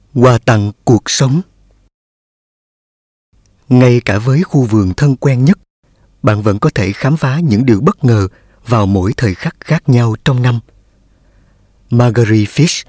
Quà tặng cuộc sống. Ngay cả với khu vườn thân quen nhất, bạn vẫn có thể khám phá những điều bất ngờ vào mỗi thời khắc khác nhau trong năm. Marguerite Fish.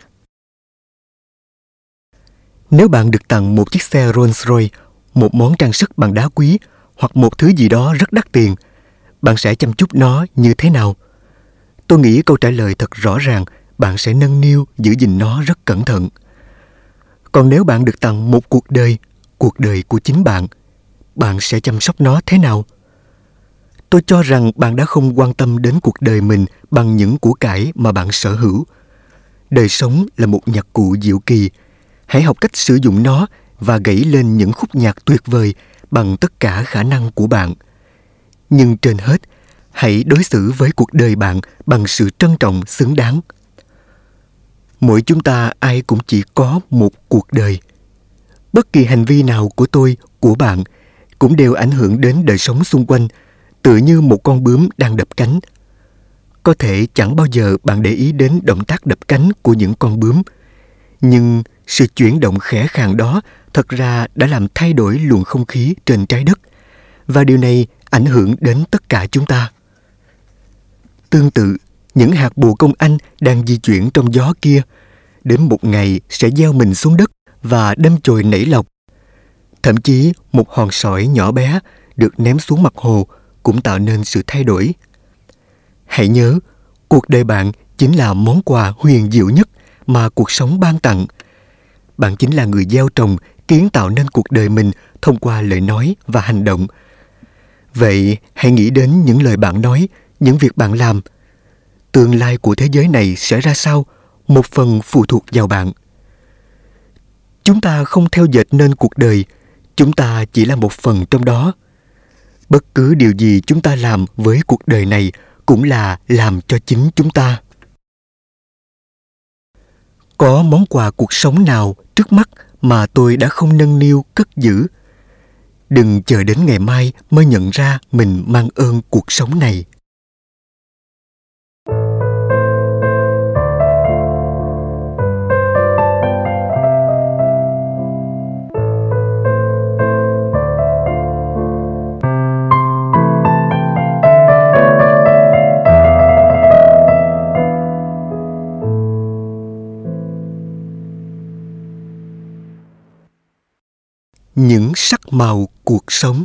Nếu bạn được tặng một chiếc xe Rolls-Royce, một món trang sức bằng đá quý hoặc một thứ gì đó rất đắt tiền, bạn sẽ chăm chút nó như thế nào? Tôi nghĩ câu trả lời thật rõ ràng, bạn sẽ nâng niu giữ gìn nó rất cẩn thận. Còn nếu bạn được tặng một cuộc đời của chính bạn, bạn sẽ chăm sóc nó thế nào? Tôi cho rằng bạn đã không quan tâm đến cuộc đời mình bằng những của cải mà bạn sở hữu. Đời sống là một nhạc cụ diệu kỳ. Hãy học cách sử dụng nó và gảy lên những khúc nhạc tuyệt vời bằng tất cả khả năng của bạn. Nhưng trên hết, hãy đối xử với cuộc đời bạn bằng sự trân trọng xứng đáng. Mỗi chúng ta ai cũng chỉ có một cuộc đời. Bất kỳ hành vi nào của tôi, của bạn cũng đều ảnh hưởng đến đời sống xung quanh, tựa như một con bướm đang đập cánh. Có thể chẳng bao giờ bạn để ý đến động tác đập cánh của những con bướm, nhưng sự chuyển động khẽ khàng đó thật ra đã làm thay đổi luồng không khí trên trái đất, và điều này ảnh hưởng đến tất cả chúng ta. Tương tự, những hạt bồ công anh đang di chuyển trong gió kia, đến một ngày sẽ gieo mình xuống đất và đâm chồi nảy lộc. Thậm chí một hòn sỏi nhỏ bé được ném xuống mặt hồ cũng tạo nên sự thay đổi. Hãy nhớ, cuộc đời bạn chính là món quà huyền diệu nhất mà cuộc sống ban tặng. Bạn chính là người gieo trồng, kiến tạo nên cuộc đời mình thông qua lời nói và hành động. Vậy hãy nghĩ đến những lời bạn nói, những việc bạn làm. Tương lai của thế giới này sẽ ra sao? Một phần phụ thuộc vào bạn. Chúng ta không theo dệt nên cuộc đời, chúng ta chỉ là một phần trong đó. Bất cứ điều gì chúng ta làm với cuộc đời này cũng là làm cho chính chúng ta. Có món quà cuộc sống nào trước mắt mà tôi đã không nâng niu cất giữ? Đừng chờ đến ngày mai mới nhận ra mình mang ơn cuộc sống này. Những sắc màu cuộc sống.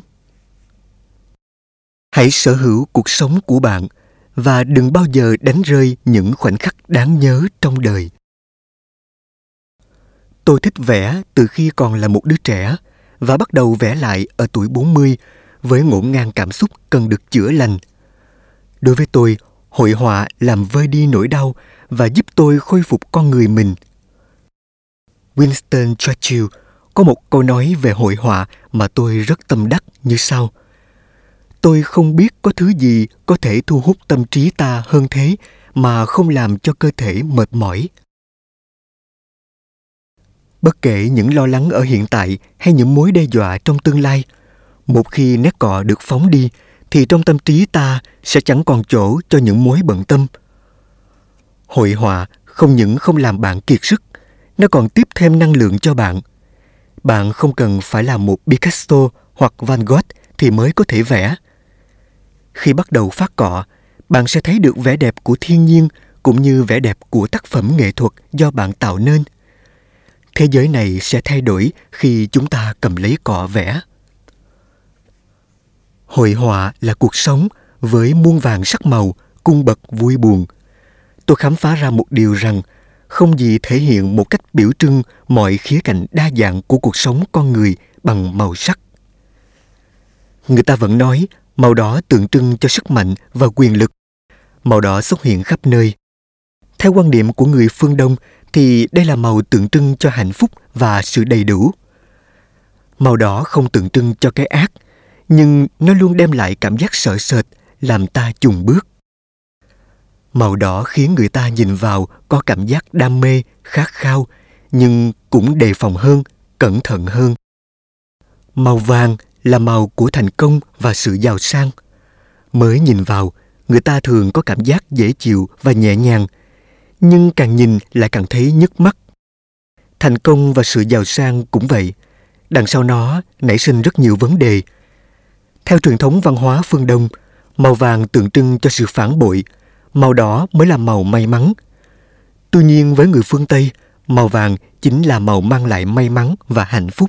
Hãy sở hữu cuộc sống của bạn và đừng bao giờ đánh rơi những khoảnh khắc đáng nhớ trong đời. Tôi thích vẽ từ khi còn là một đứa trẻ và bắt đầu vẽ lại ở tuổi 40 với ngổn ngang cảm xúc cần được chữa lành. Đối với tôi, hội họa làm vơi đi nỗi đau và giúp tôi khôi phục con người mình. Winston Churchill có một câu nói về hội họa mà tôi rất tâm đắc như sau: tôi không biết có thứ gì có thể thu hút tâm trí ta hơn thế mà không làm cho cơ thể mệt mỏi. Bất kể những lo lắng ở hiện tại hay những mối đe dọa trong tương lai, một khi nét cọ được phóng đi thì trong tâm trí ta sẽ chẳng còn chỗ cho những mối bận tâm. Hội họa không những không làm bạn kiệt sức, nó còn tiếp thêm năng lượng cho bạn. Bạn không cần phải là một Picasso hoặc Van Gogh thì mới có thể vẽ. Khi bắt đầu phát cọ, bạn sẽ thấy được vẻ đẹp của thiên nhiên cũng như vẻ đẹp của tác phẩm nghệ thuật do bạn tạo nên. Thế giới này sẽ thay đổi khi chúng ta cầm lấy cọ vẽ. Hội họa là cuộc sống với muôn vàn sắc màu, cung bậc vui buồn. Tôi khám phá ra một điều rằng không gì thể hiện một cách biểu trưng mọi khía cạnh đa dạng của cuộc sống con người bằng màu sắc. Người ta vẫn nói màu đỏ tượng trưng cho sức mạnh và quyền lực. Màu đỏ xuất hiện khắp nơi. Theo quan điểm của người phương Đông thì đây là màu tượng trưng cho hạnh phúc và sự đầy đủ. Màu đỏ không tượng trưng cho cái ác, nhưng nó luôn đem lại cảm giác sợ sệt, làm ta chùn bước. Màu đỏ khiến người ta nhìn vào có cảm giác đam mê, khát khao, nhưng cũng đề phòng hơn, cẩn thận hơn. Màu vàng là màu của thành công và sự giàu sang. Mới nhìn vào, người ta thường có cảm giác dễ chịu và nhẹ nhàng, nhưng càng nhìn lại càng thấy nhức mắt. Thành công và sự giàu sang cũng vậy. Đằng sau nó nảy sinh rất nhiều vấn đề. Theo truyền thống văn hóa phương Đông, màu vàng tượng trưng cho sự phản bội, màu đỏ mới là màu may mắn. Tuy nhiên với người phương Tây, màu vàng chính là màu mang lại may mắn và hạnh phúc.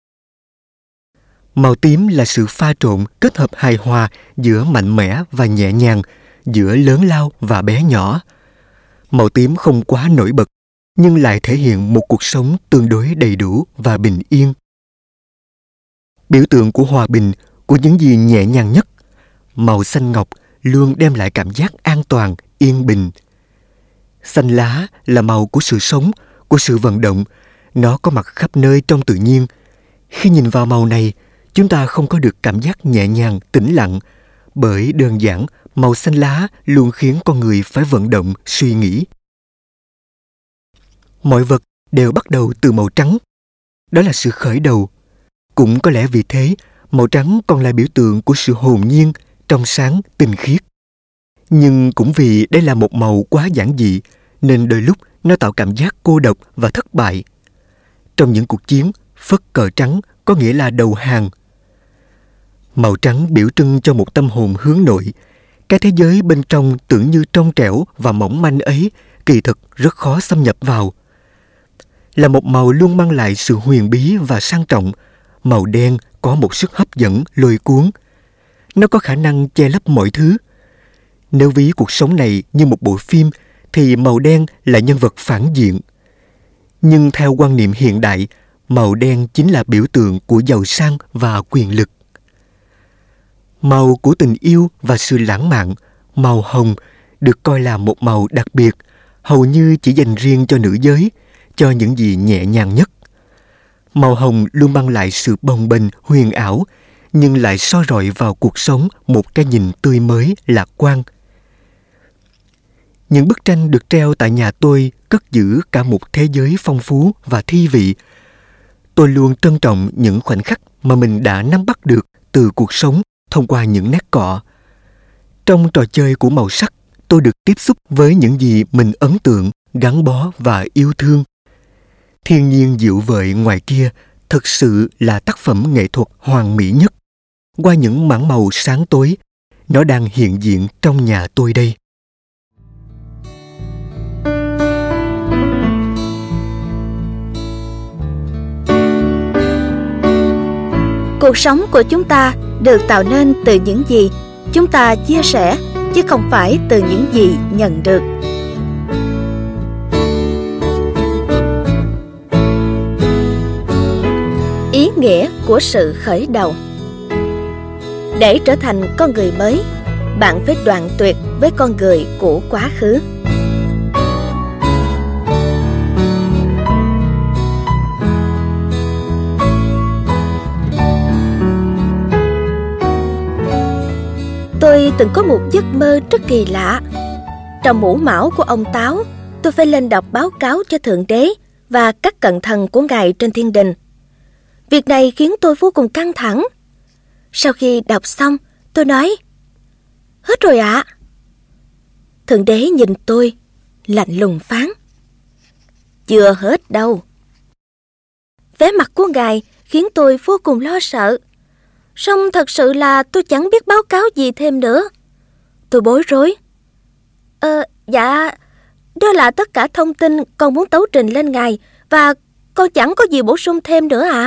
Màu tím là sự pha trộn kết hợp hài hòa giữa mạnh mẽ và nhẹ nhàng, giữa lớn lao và bé nhỏ. Màu tím không quá nổi bật, nhưng lại thể hiện một cuộc sống tương đối đầy đủ và bình yên. Biểu tượng của hòa bình, của những gì nhẹ nhàng nhất, màu xanh ngọc luôn đem lại cảm giác an toàn, yên bình. Xanh lá là màu của sự sống, của sự vận động. Nó có mặt khắp nơi trong tự nhiên. Khi nhìn vào màu này, chúng ta không có được cảm giác nhẹ nhàng, tĩnh lặng, bởi đơn giản màu xanh lá luôn khiến con người phải vận động, suy nghĩ. Mọi vật đều bắt đầu từ màu trắng. Đó là sự khởi đầu. Cũng có lẽ vì thế, màu trắng còn là biểu tượng của sự hồn nhiên, trong sáng, tinh khiết. Nhưng cũng vì đây là một màu quá giản dị, nên đôi lúc nó tạo cảm giác cô độc và thất bại. Trong những cuộc chiến, phất cờ trắng có nghĩa là đầu hàng. Màu trắng biểu trưng cho một tâm hồn hướng nội. Cái thế giới bên trong tưởng như trong trẻo và mỏng manh ấy, kỳ thực rất khó xâm nhập vào. Là một màu luôn mang lại sự huyền bí và sang trọng, màu đen có một sức hấp dẫn lôi cuốn. Nó có khả năng che lấp mọi thứ. Nếu ví cuộc sống này như một bộ phim, thì màu đen là nhân vật phản diện. Nhưng theo quan niệm hiện đại, màu đen chính là biểu tượng của giàu sang và quyền lực. Màu của tình yêu và sự lãng mạn, màu hồng, được coi là một màu đặc biệt, hầu như chỉ dành riêng cho nữ giới, cho những gì nhẹ nhàng nhất. Màu hồng luôn mang lại sự bồng bềnh, huyền ảo, nhưng lại soi rọi vào cuộc sống một cái nhìn tươi mới, lạc quan. Những bức tranh được treo tại nhà tôi cất giữ cả một thế giới phong phú và thi vị. Tôi luôn trân trọng những khoảnh khắc mà mình đã nắm bắt được từ cuộc sống thông qua những nét cọ. Trong trò chơi của màu sắc, tôi được tiếp xúc với những gì mình ấn tượng, gắn bó và yêu thương. Thiên nhiên dịu vợi ngoài kia thực sự là tác phẩm nghệ thuật hoàn mỹ nhất. Qua những mảng màu sáng tối, nó đang hiện diện trong nhà tôi đây. Cuộc sống của chúng ta được tạo nên từ những gì chúng ta chia sẻ, chứ không phải từ những gì nhận được. Ý nghĩa của sự khởi đầu. Để trở thành con người mới, bạn phải đoạn tuyệt với con người của quá khứ. Tôi từng có một giấc mơ rất kỳ lạ. Trong mũ mão của ông Táo, tôi phải lên đọc báo cáo cho Thượng Đế và các cận thần của Ngài trên thiên đình. Việc này khiến tôi vô cùng căng thẳng. Sau khi đọc xong, tôi nói: "Hết rồi ạ." Thượng Đế nhìn tôi, lạnh lùng phán: "Chưa hết đâu." Vẻ mặt của Ngài khiến tôi vô cùng lo sợ. Song thật sự là tôi chẳng biết báo cáo gì thêm nữa. Tôi bối rối. Dạ, đó là tất cả thông tin con muốn tấu trình lên Ngài, và con chẳng có gì bổ sung thêm nữa ạ."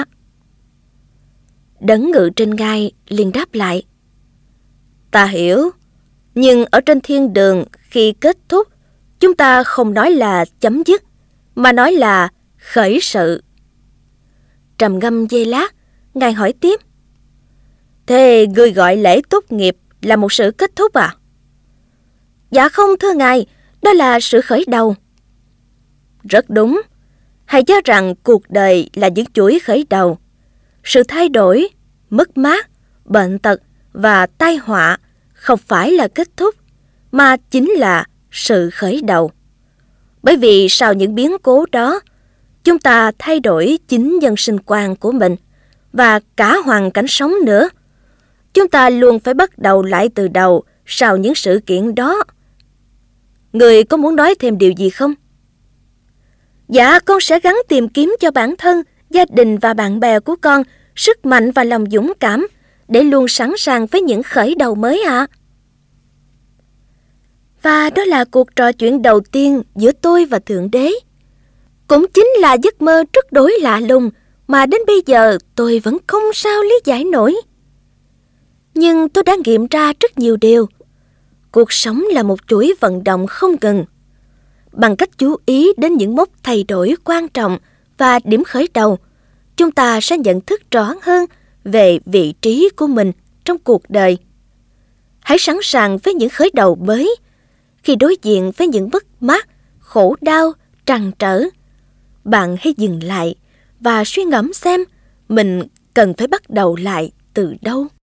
Đấng ngự trên ngai liền đáp lại: "Ta hiểu, nhưng ở trên thiên đường khi kết thúc, chúng ta không nói là chấm dứt, mà nói là khởi sự." Trầm ngâm giây lát, Ngài hỏi tiếp: "Thế ngươi gọi lễ tốt nghiệp là một sự kết thúc à?" "Dạ không thưa Ngài, đó là sự khởi đầu." "Rất đúng. Hãy nhớ rằng cuộc đời là những chuỗi khởi đầu. Sự thay đổi, mất mát, bệnh tật và tai họa không phải là kết thúc, mà chính là sự khởi đầu. Bởi vì sau những biến cố đó, chúng ta thay đổi chính nhân sinh quan của mình và cả hoàn cảnh sống nữa. Chúng ta luôn phải bắt đầu lại từ đầu sau những sự kiện đó." "Người có muốn nói thêm điều gì không?" Dạ, con sẽ gắng tìm kiếm cho bản thân, gia đình và bạn bè của con sức mạnh và lòng dũng cảm để luôn sẵn sàng với những khởi đầu mới ạ. Và đó là cuộc trò chuyện đầu tiên giữa tôi và Thượng Đế. Cũng chính là giấc mơ rất đối lạ lùng mà đến bây giờ tôi vẫn không sao lý giải nổi. Nhưng tôi đã nghiệm ra rất nhiều điều. Cuộc sống là một chuỗi vận động không ngừng. Bằng cách chú ý đến những mốc thay đổi quan trọng và điểm khởi đầu, chúng ta sẽ nhận thức rõ hơn về vị trí của mình trong cuộc đời. Hãy sẵn sàng với những khởi đầu mới. Khi đối diện với những mất mát, khổ đau, trăn trở, bạn hãy dừng lại và suy ngẫm xem mình cần phải bắt đầu lại từ đâu.